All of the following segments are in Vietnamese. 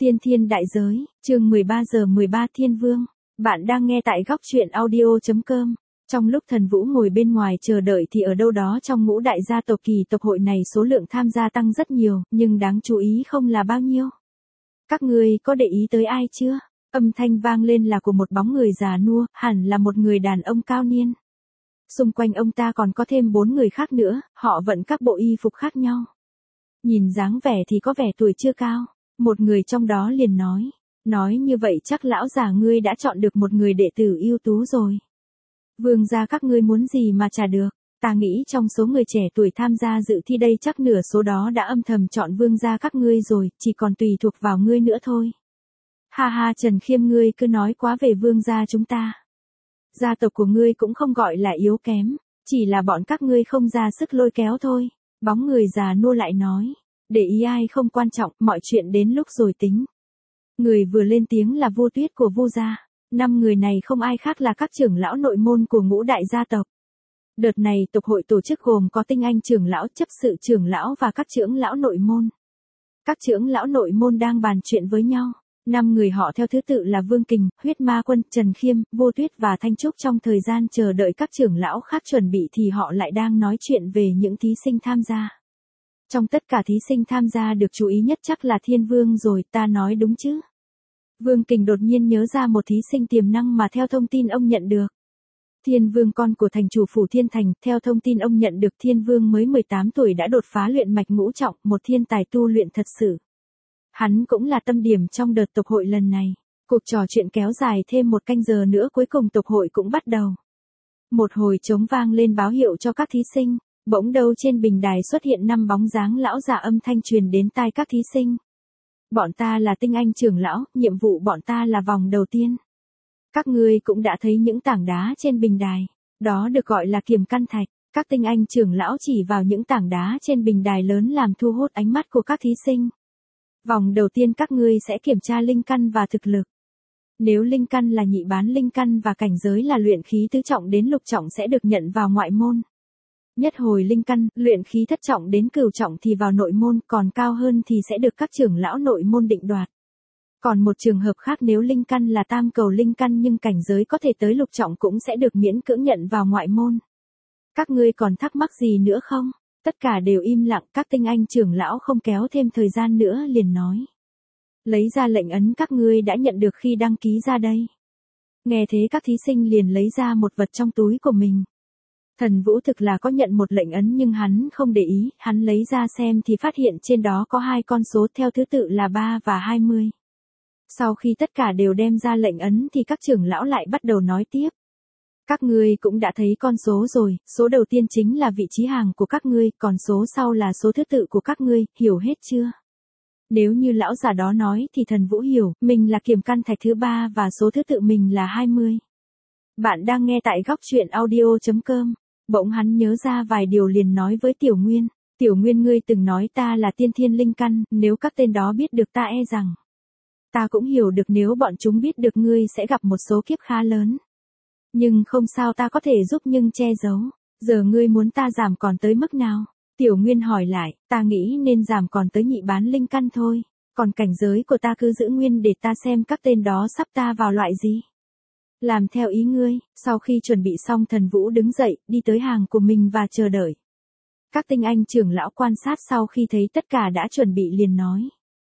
Tiên thiên đại giới, chương 13 giờ 13 Thiên Vương. Bạn đang nghe tại góc truyện audio.com. Trong lúc Thần Vũ ngồi bên ngoài chờ đợi thì ở đâu đó trong ngũ đại gia tộc kỳ tộc hội này số lượng tham gia tăng rất nhiều, nhưng đáng chú ý không là bao nhiêu. Các ngươi có để ý tới ai chưa? Âm thanh vang lên là của một bóng người già nua, hẳn là một người đàn ông cao niên. Xung quanh ông ta còn có thêm 4 người khác nữa, họ vận các bộ y phục khác nhau. Nhìn dáng vẻ thì có vẻ tuổi chưa cao. Một người trong đó liền nói như vậy chắc lão già ngươi đã chọn được một người đệ tử ưu tú rồi. Vương gia các ngươi muốn gì mà trả được, ta nghĩ trong số người trẻ tuổi tham gia dự thi đây chắc nửa số đó đã âm thầm chọn vương gia các ngươi rồi, chỉ còn tùy thuộc vào ngươi nữa thôi. Ha ha, Trần Khiêm, ngươi cứ nói quá về vương gia chúng ta. Gia tộc của ngươi cũng không gọi là yếu kém, chỉ là bọn các ngươi không ra sức lôi kéo thôi. Bóng người già nua lại nói. Để ý ai không quan trọng, mọi chuyện đến lúc rồi tính. Người vừa lên tiếng là Vu Tuyết của Vu gia. 5 người này không ai khác là các trưởng lão nội môn của ngũ đại gia tộc. Đợt này tộc hội tổ chức gồm có tinh anh trưởng lão, chấp sự trưởng lão và các trưởng lão nội môn. Các trưởng lão nội môn đang bàn chuyện với nhau. 5 người họ theo thứ tự là Vương Kình, Huyết Ma Quân, Trần Khiêm, Vu Tuyết và Thanh Trúc. Trong thời gian chờ đợi các trưởng lão khác chuẩn bị thì họ lại đang nói chuyện về những thí sinh tham gia. Trong tất cả thí sinh tham gia được chú ý nhất chắc là Thiên Vương rồi, ta nói đúng chứ? Vương Kình đột nhiên nhớ ra một thí sinh tiềm năng mà theo thông tin ông nhận được. Thiên Vương, con của thành chủ phủ Thiên Thành, theo thông tin ông nhận được Thiên Vương mới 18 tuổi đã đột phá luyện mạch ngũ trọng, một thiên tài tu luyện thật sự. Hắn cũng là tâm điểm trong đợt tộc hội lần này. Cuộc trò chuyện kéo dài thêm 1 canh giờ nữa, cuối cùng tộc hội cũng bắt đầu. Một hồi trống vang lên báo hiệu cho các thí sinh. Bỗng đâu trên bình đài xuất hiện 5 bóng dáng lão già, âm thanh truyền đến tai các thí sinh. Bọn ta là tinh anh trưởng lão, nhiệm vụ bọn ta là vòng đầu tiên. Các ngươi cũng đã thấy những tảng đá trên bình đài, đó được gọi là kiềm căn thạch. Các tinh anh trưởng lão chỉ vào những tảng đá trên bình đài lớn làm thu hút ánh mắt của các thí sinh. Vòng đầu tiên các ngươi sẽ kiểm tra linh căn và thực lực. Nếu linh căn là nhị bán linh căn và cảnh giới là luyện khí tứ trọng đến lục trọng sẽ được nhận vào ngoại môn. Nhất hồi linh căn, luyện khí thất trọng đến cửu trọng thì vào nội môn, còn cao hơn thì sẽ được các trưởng lão nội môn định đoạt. Còn một trường hợp khác, nếu linh căn là tam cầu linh căn nhưng cảnh giới có thể tới lục trọng cũng sẽ được miễn cưỡng nhận vào ngoại môn. Các ngươi còn thắc mắc gì nữa không? Tất cả đều im lặng, các tinh anh trưởng lão không kéo thêm thời gian nữa liền nói. Lấy ra lệnh ấn các ngươi đã nhận được khi đăng ký ra đây. Nghe thế các thí sinh liền lấy ra một vật trong túi của mình. Thần Vũ thực là có nhận một lệnh ấn nhưng hắn không để ý, hắn lấy ra xem thì phát hiện trên đó có 2 con số theo thứ tự là 3 và 20. Sau khi tất cả đều đem ra lệnh ấn thì các trưởng lão lại bắt đầu nói tiếp. Các ngươi cũng đã thấy con số rồi, số đầu tiên chính là vị trí hàng của các ngươi, còn số sau là số thứ tự của các ngươi, hiểu hết chưa? Nếu như lão già đó nói thì Thần Vũ hiểu, mình là kiềm căn thạch thứ 3 và số thứ tự mình là 20. Bạn đang nghe tại góc truyện audio.com. Bỗng hắn nhớ ra vài điều liền nói với Tiểu Nguyên. Tiểu Nguyên, ngươi từng nói ta là tiên thiên linh căn, nếu các tên đó biết được ta e rằng. Ta cũng hiểu được nếu bọn chúng biết được ngươi sẽ gặp một số kiếp khá lớn. Nhưng không sao, ta có thể giúp nhưng che giấu. Giờ ngươi muốn ta giảm còn tới mức nào? Tiểu Nguyên hỏi lại, ta nghĩ nên giảm còn tới nhị bán linh căn thôi. Còn cảnh giới của ta cứ giữ nguyên để ta xem các tên đó sắp ta vào loại gì. Làm theo ý ngươi. Sau khi chuẩn bị xong, Thần Vũ đứng dậy, đi tới hàng của mình và chờ đợi. Các tinh anh trưởng lão quan sát sau khi thấy tất cả đã chuẩn bị liền nói.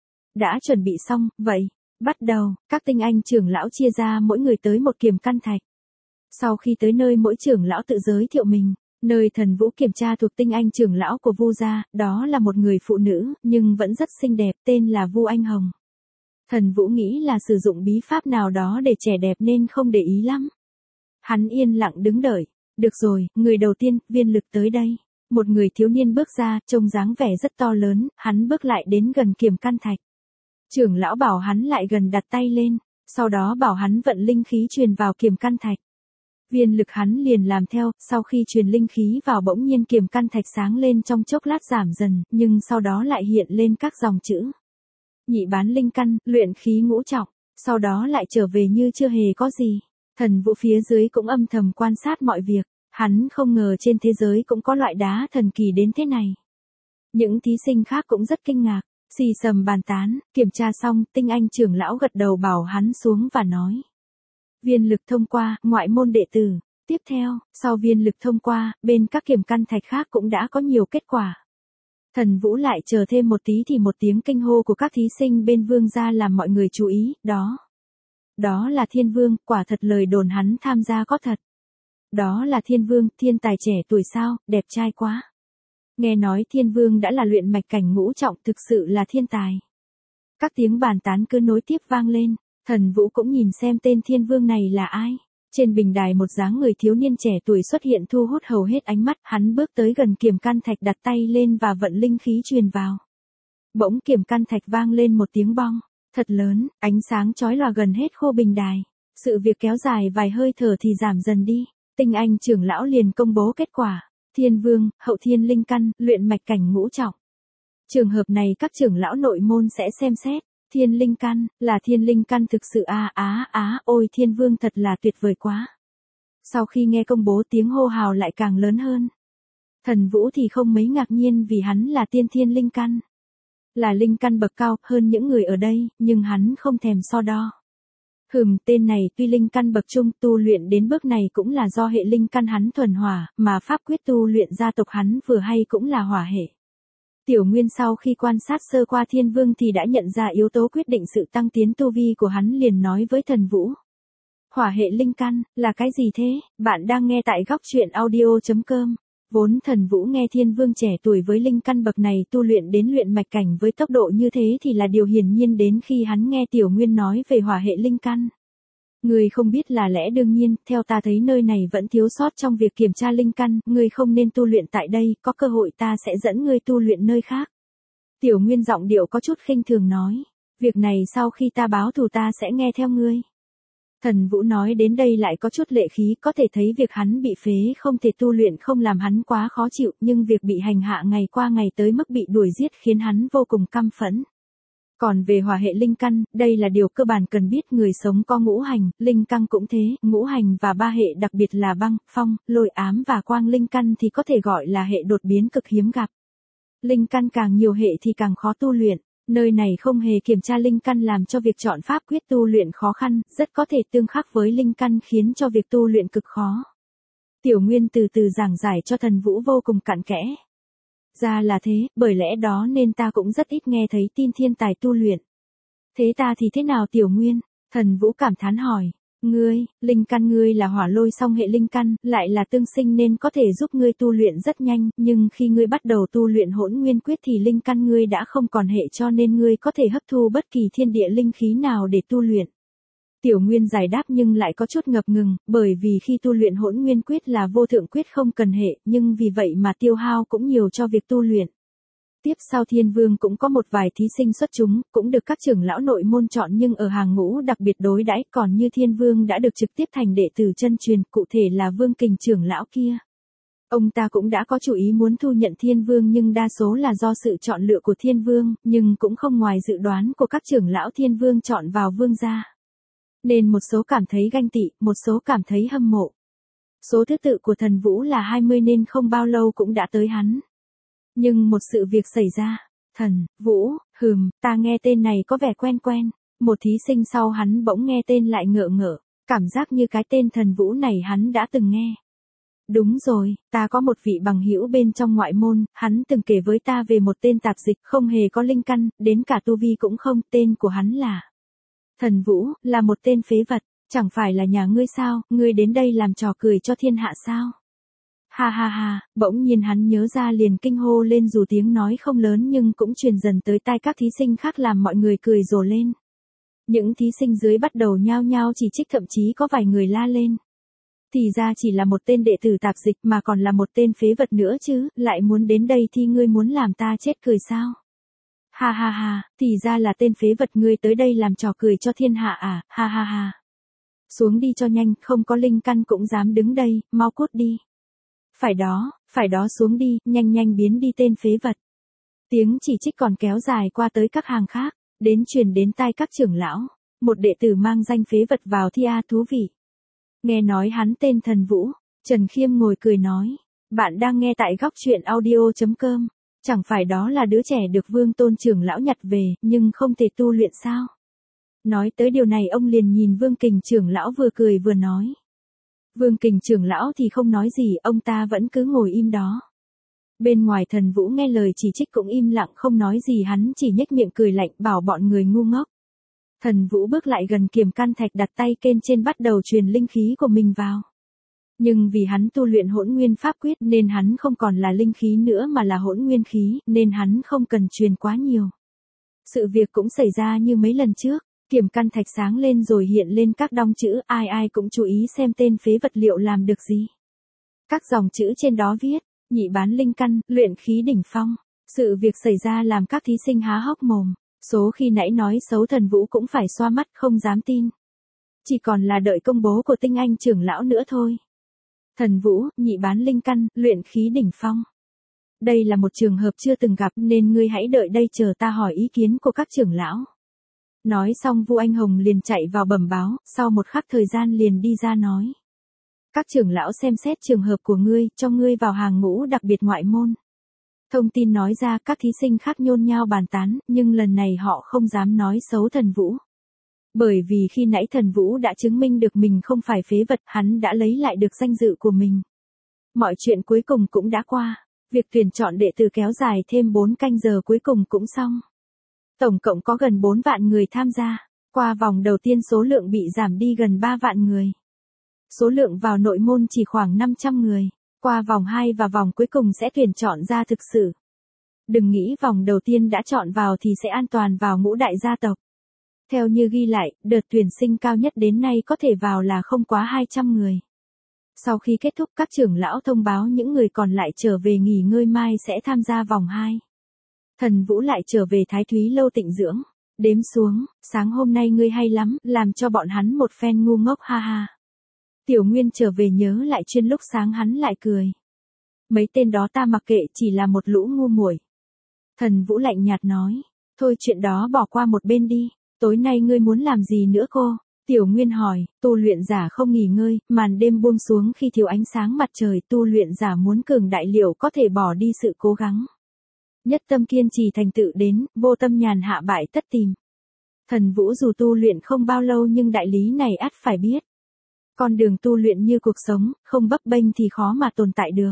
Đã chuẩn bị xong, vậy, bắt đầu. Các tinh anh trưởng lão chia ra mỗi người tới một kiềm căn thạch. Sau khi tới nơi, mỗi trưởng lão tự giới thiệu mình. Nơi Thần Vũ kiểm tra thuộc tinh anh trưởng lão của Vu gia, đó là một người phụ nữ, nhưng vẫn rất xinh đẹp, tên là Vu Anh Hồng. Thần Vũ nghĩ là sử dụng bí pháp nào đó để trẻ đẹp nên không để ý lắm. Hắn yên lặng đứng đợi. Được rồi, người đầu tiên, Viên Lực tới đây. Một người thiếu niên bước ra, trông dáng vẻ rất to lớn, hắn bước lại đến gần kiềm căn thạch. Trưởng lão bảo hắn lại gần đặt tay lên, sau đó bảo hắn vận linh khí truyền vào kiềm căn thạch. Viên Lực hắn liền làm theo, sau khi truyền linh khí vào bỗng nhiên kiềm căn thạch sáng lên, trong chốc lát giảm dần, nhưng sau đó lại hiện lên các dòng chữ. Nhị bán linh căn, luyện khí ngũ trọng, sau đó lại trở về như chưa hề có gì. Thần Vũ phía dưới cũng âm thầm quan sát mọi việc, hắn không ngờ trên thế giới cũng có loại đá thần kỳ đến thế này. Những thí sinh khác cũng rất kinh ngạc, Xì xầm bàn tán, kiểm tra xong, Tinh Anh trưởng lão gật đầu bảo hắn xuống và nói. Viên lực thông qua, ngoại môn đệ tử. Tiếp theo, sau viên lực thông qua, bên các kiểm căn thạch khác cũng đã có nhiều kết quả. Thần Vũ lại chờ thêm một tí thì một tiếng kinh hô của các thí sinh bên vương gia làm mọi người chú ý, đó là Thiên Vương, quả thật lời đồn hắn tham gia có thật. Đó là Thiên Vương, thiên tài trẻ tuổi sao, đẹp trai quá. Nghe nói Thiên Vương đã là luyện mạch cảnh ngũ trọng, thực sự là thiên tài. Các tiếng bàn tán cứ nối tiếp vang lên, Thần Vũ cũng nhìn xem tên Thiên Vương này là ai. Trên bình đài một dáng người thiếu niên trẻ tuổi xuất hiện thu hút hầu hết ánh mắt, hắn bước tới gần kiểm căn thạch đặt tay lên và vận linh khí truyền vào. Bỗng kiểm căn thạch vang lên một tiếng bong, thật lớn, ánh sáng chói lòa gần hết khô bình đài. Sự việc kéo dài vài hơi thở thì giảm dần đi, Tinh Anh trưởng lão liền công bố kết quả. Thiên Vương, hậu thiên linh căn, luyện mạch cảnh ngũ trọng. Trường hợp này các trưởng lão nội môn sẽ xem xét. Thiên linh căn, là thiên linh căn thực sự ôi Thiên Vương thật là tuyệt vời quá. Sau khi nghe công bố tiếng hô hào lại càng lớn hơn. Thần Vũ thì không mấy ngạc nhiên vì hắn là tiên thiên linh căn. Là linh căn bậc cao hơn những người ở đây, nhưng hắn không thèm so đo. Tên này tuy linh căn bậc trung tu luyện đến bước này cũng là do hệ linh căn hắn thuần hỏa, mà pháp quyết tu luyện gia tộc hắn vừa hay cũng là hỏa hệ. Tiểu Nguyên sau khi quan sát sơ qua Thiên Vương thì đã nhận ra yếu tố quyết định sự tăng tiến tu vi của hắn liền nói với Thần Vũ. Hỏa hệ linh căn, là cái gì thế? Bạn đang nghe tại góc truyện audio.com. Vốn Thần Vũ nghe Thiên Vương trẻ tuổi với linh căn bậc này tu luyện đến luyện mạch cảnh với tốc độ như thế thì là điều hiển nhiên đến khi hắn nghe Tiểu Nguyên nói về hỏa hệ linh căn. Người không biết là lẽ đương nhiên, theo ta thấy nơi này vẫn thiếu sót trong việc kiểm tra linh căn, người không nên tu luyện tại đây, có cơ hội ta sẽ dẫn ngươi tu luyện nơi khác. Tiểu Nguyên giọng điệu có chút khinh thường nói, việc này sau khi ta báo thù ta sẽ nghe theo ngươi. Thần Vũ nói đến đây lại có chút lệ khí, có thể thấy việc hắn bị phế không thể tu luyện không làm hắn quá khó chịu, nhưng việc bị hành hạ ngày qua ngày tới mức bị đuổi giết khiến hắn vô cùng căm phẫn. Còn về hỏa hệ linh căn, đây là điều cơ bản cần biết, người sống có ngũ hành, linh căn cũng thế, ngũ hành và ba hệ đặc biệt là băng, phong, lôi ám và quang linh căn thì có thể gọi là hệ đột biến cực hiếm gặp. Linh căn càng nhiều hệ thì càng khó tu luyện, nơi này không hề kiểm tra linh căn làm cho việc chọn pháp quyết tu luyện khó khăn, rất có thể tương khắc với linh căn khiến cho việc tu luyện cực khó. Tiểu Nguyên từ từ giảng giải cho Thần Vũ vô cùng cặn kẽ. Ra là thế, bởi lẽ đó nên ta cũng rất ít nghe thấy tin thiên tài tu luyện. Thế ta thì thế nào Tiểu Nguyên? Thần Vũ cảm thán hỏi. Ngươi, linh căn ngươi là hỏa lôi song hệ linh căn, lại là tương sinh nên có thể giúp ngươi tu luyện rất nhanh, nhưng khi ngươi bắt đầu tu luyện hỗn nguyên quyết thì linh căn ngươi đã không còn hệ cho nên ngươi có thể hấp thu bất kỳ thiên địa linh khí nào để tu luyện. Tiểu Nguyên giải đáp nhưng lại có chút ngập ngừng, bởi vì khi tu luyện hỗn nguyên quyết là vô thượng quyết không cần hệ, nhưng vì vậy mà tiêu hao cũng nhiều cho việc tu luyện. Tiếp sau Thiên Vương cũng có một vài thí sinh xuất chúng, cũng được các trưởng lão nội môn chọn nhưng ở hàng ngũ đặc biệt đối đãi, còn như Thiên Vương đã được trực tiếp thành đệ tử chân truyền, cụ thể là Vương Kình trưởng lão kia. Ông ta cũng đã có chủ ý muốn thu nhận Thiên Vương nhưng đa số là do sự chọn lựa của Thiên Vương, nhưng cũng không ngoài dự đoán của các trưởng lão Thiên Vương chọn vào vương gia. Nên một số cảm thấy ganh tị, một số cảm thấy hâm mộ. Số thứ tự của Thần Vũ là 20 nên không bao lâu cũng đã tới hắn. Nhưng một sự việc xảy ra. Thần Vũ, ta nghe tên này có vẻ quen quen. Một thí sinh sau hắn bỗng nghe tên lại ngỡ ngỡ, cảm giác như cái tên Thần Vũ này hắn đã từng nghe. Đúng rồi, ta có một vị bằng hữu bên trong ngoại môn, hắn từng kể với ta về một tên tạp dịch không hề có linh căn, đến cả tu vi cũng không, tên của hắn là Thần Vũ, là một tên phế vật, chẳng phải là nhà ngươi sao, ngươi đến đây làm trò cười cho thiên hạ sao? Ha ha ha, bỗng nhiên hắn nhớ ra liền kinh hô lên dù tiếng nói không lớn nhưng cũng truyền dần tới tai các thí sinh khác làm mọi người cười rồ lên. Những thí sinh dưới bắt đầu nhao nhao chỉ trích, thậm chí có vài người la lên. Thì ra chỉ là một tên đệ tử tạp dịch mà còn là một tên phế vật nữa chứ, lại muốn đến đây thì ngươi muốn làm ta chết cười sao? Ha ha ha, thì ra là tên phế vật, ngươi tới đây làm trò cười cho thiên hạ à, ha ha ha. Xuống đi cho nhanh, không có linh căn cũng dám đứng đây, mau cút đi. Phải đó xuống đi, nhanh nhanh biến đi tên phế vật. Tiếng chỉ trích còn kéo dài qua tới các hàng khác, đến truyền đến tai các trưởng lão. Một đệ tử mang danh phế vật vào thi thú vị. Nghe nói hắn tên Thần Vũ, Trần Khiêm ngồi cười nói. Bạn đang nghe tại góc truyện audio.com. Chẳng phải đó là đứa trẻ được Vương Tôn trưởng lão nhặt về, nhưng không thể tu luyện sao? Nói tới điều này ông liền nhìn Vương Kình trưởng lão vừa cười vừa nói. Vương Kình trưởng lão thì không nói gì, ông ta vẫn cứ ngồi im đó. Bên ngoài Thần Vũ nghe lời chỉ trích cũng im lặng không nói gì, hắn chỉ nhếch miệng cười lạnh bảo bọn người ngu ngốc. Thần Vũ bước lại gần Kiềm Can Thạch, đặt tay kên trên bắt đầu truyền linh khí của mình vào. Nhưng vì hắn tu luyện Hỗn Nguyên Pháp Quyết nên hắn không còn là linh khí nữa mà là hỗn nguyên khí, nên hắn không cần truyền quá nhiều. Sự việc cũng xảy ra như mấy lần trước, Kiềm Can Thạch sáng lên rồi hiện lên các đong chữ, ai ai cũng chú ý xem tên phế vật liệu làm được gì. Các dòng chữ trên đó viết, nhị bán linh căn, luyện khí đỉnh phong. Sự việc xảy ra làm các thí sinh há hốc mồm, số khi nãy nói xấu Thần Vũ cũng phải xoa mắt không dám tin. Chỉ còn là đợi công bố của Tinh Anh trưởng lão nữa thôi. Thần Vũ, nhị bán linh căn, luyện khí đỉnh phong. Đây là một trường hợp chưa từng gặp nên ngươi hãy đợi đây chờ ta hỏi ý kiến của các trưởng lão. Nói xong Vu Anh Hồng liền chạy vào bẩm báo, sau một khắc thời gian liền đi ra nói. Các trưởng lão xem xét trường hợp của ngươi, cho ngươi vào hàng ngũ đặc biệt ngoại môn. Thông tin nói ra các thí sinh khác nhôn nhao bàn tán, nhưng lần này họ không dám nói xấu Thần Vũ. Bởi vì khi nãy Thần Vũ đã chứng minh được mình không phải phế vật, hắn đã lấy lại được danh dự của mình. Mọi chuyện cuối cùng cũng đã qua, việc tuyển chọn đệ tử kéo dài thêm 4 canh giờ cuối cùng cũng xong. Tổng cộng có gần 4 vạn người tham gia, qua vòng đầu tiên số lượng bị giảm đi gần 3 vạn người. Số lượng vào nội môn chỉ khoảng 500 người, qua vòng 2 và vòng cuối cùng sẽ tuyển chọn ra thực sự. Đừng nghĩ vòng đầu tiên đã chọn vào thì sẽ an toàn vào ngũ đại gia tộc. Theo như ghi lại, đợt tuyển sinh cao nhất đến nay có thể vào là không quá 200 người. Sau khi kết thúc các trưởng lão thông báo những người còn lại trở về nghỉ ngơi, mai sẽ tham gia vòng 2. Thần Vũ lại trở về Thái Thúy Lâu tịnh dưỡng, đếm xuống, sáng hôm nay ngươi hay lắm, làm cho bọn hắn một phen ngu ngốc ha ha. Tiểu Nguyên trở về nhớ lại chuyên lúc sáng hắn lại cười. Mấy tên đó ta mặc kệ, chỉ là một lũ ngu muội. Thần Vũ lạnh nhạt nói, thôi chuyện đó bỏ qua một bên đi, tối nay ngươi muốn làm gì nữa cô? Tiểu Nguyên hỏi, tu luyện giả không nghỉ ngơi, màn đêm buông xuống khi thiếu ánh sáng mặt trời, tu luyện giả muốn cường đại liệu có thể bỏ đi sự cố gắng. Nhất tâm kiên trì thành tựu đến, vô tâm nhàn hạ bại tất tìm. Thần Vũ dù tu luyện không bao lâu nhưng đại lý này ắt phải biết. Con đường tu luyện như cuộc sống, không bấp bênh thì khó mà tồn tại được.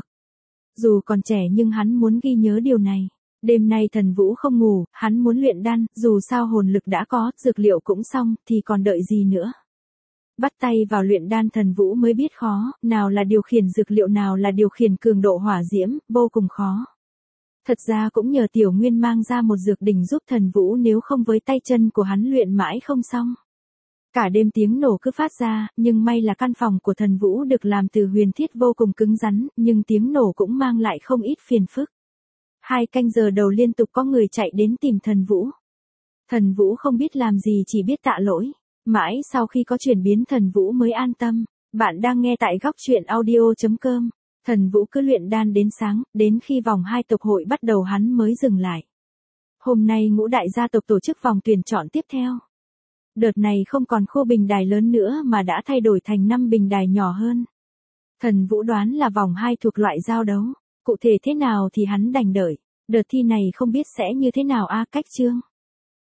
Dù còn trẻ nhưng hắn muốn ghi nhớ điều này. Đêm nay Thần Vũ không ngủ, hắn muốn luyện đan, dù sao hồn lực đã có, dược liệu cũng xong, thì còn đợi gì nữa. Bắt tay vào luyện đan Thần Vũ mới biết khó, nào là điều khiển dược liệu nào là điều khiển cường độ hỏa diễm, vô cùng khó. Thật ra cũng nhờ Tiểu Nguyên mang ra một dược đỉnh giúp Thần Vũ, nếu không với tay chân của hắn luyện mãi không xong. Cả đêm tiếng nổ cứ phát ra, nhưng may là căn phòng của Thần Vũ được làm từ huyền thiết vô cùng cứng rắn, nhưng tiếng nổ cũng mang lại không ít phiền phức. 2 canh giờ đầu liên tục có người chạy đến tìm Thần Vũ. Thần Vũ không biết làm gì, chỉ biết tạ lỗi. Mãi sau khi có chuyển biến Thần Vũ mới an tâm. Bạn đang nghe tại góc truyện audio.com. Thần Vũ cứ luyện đan đến sáng, đến khi vòng 2 tộc hội bắt đầu hắn mới dừng lại. Hôm nay ngũ đại gia tộc tổ chức vòng tuyển chọn tiếp theo. Đợt này không còn khu bình đài lớn nữa mà đã thay đổi thành 5 bình đài nhỏ hơn. Thần Vũ đoán là vòng 2 thuộc loại giao đấu. Cụ thể thế nào thì hắn đành đợi. Đợt thi này không biết sẽ như thế nào cách chương.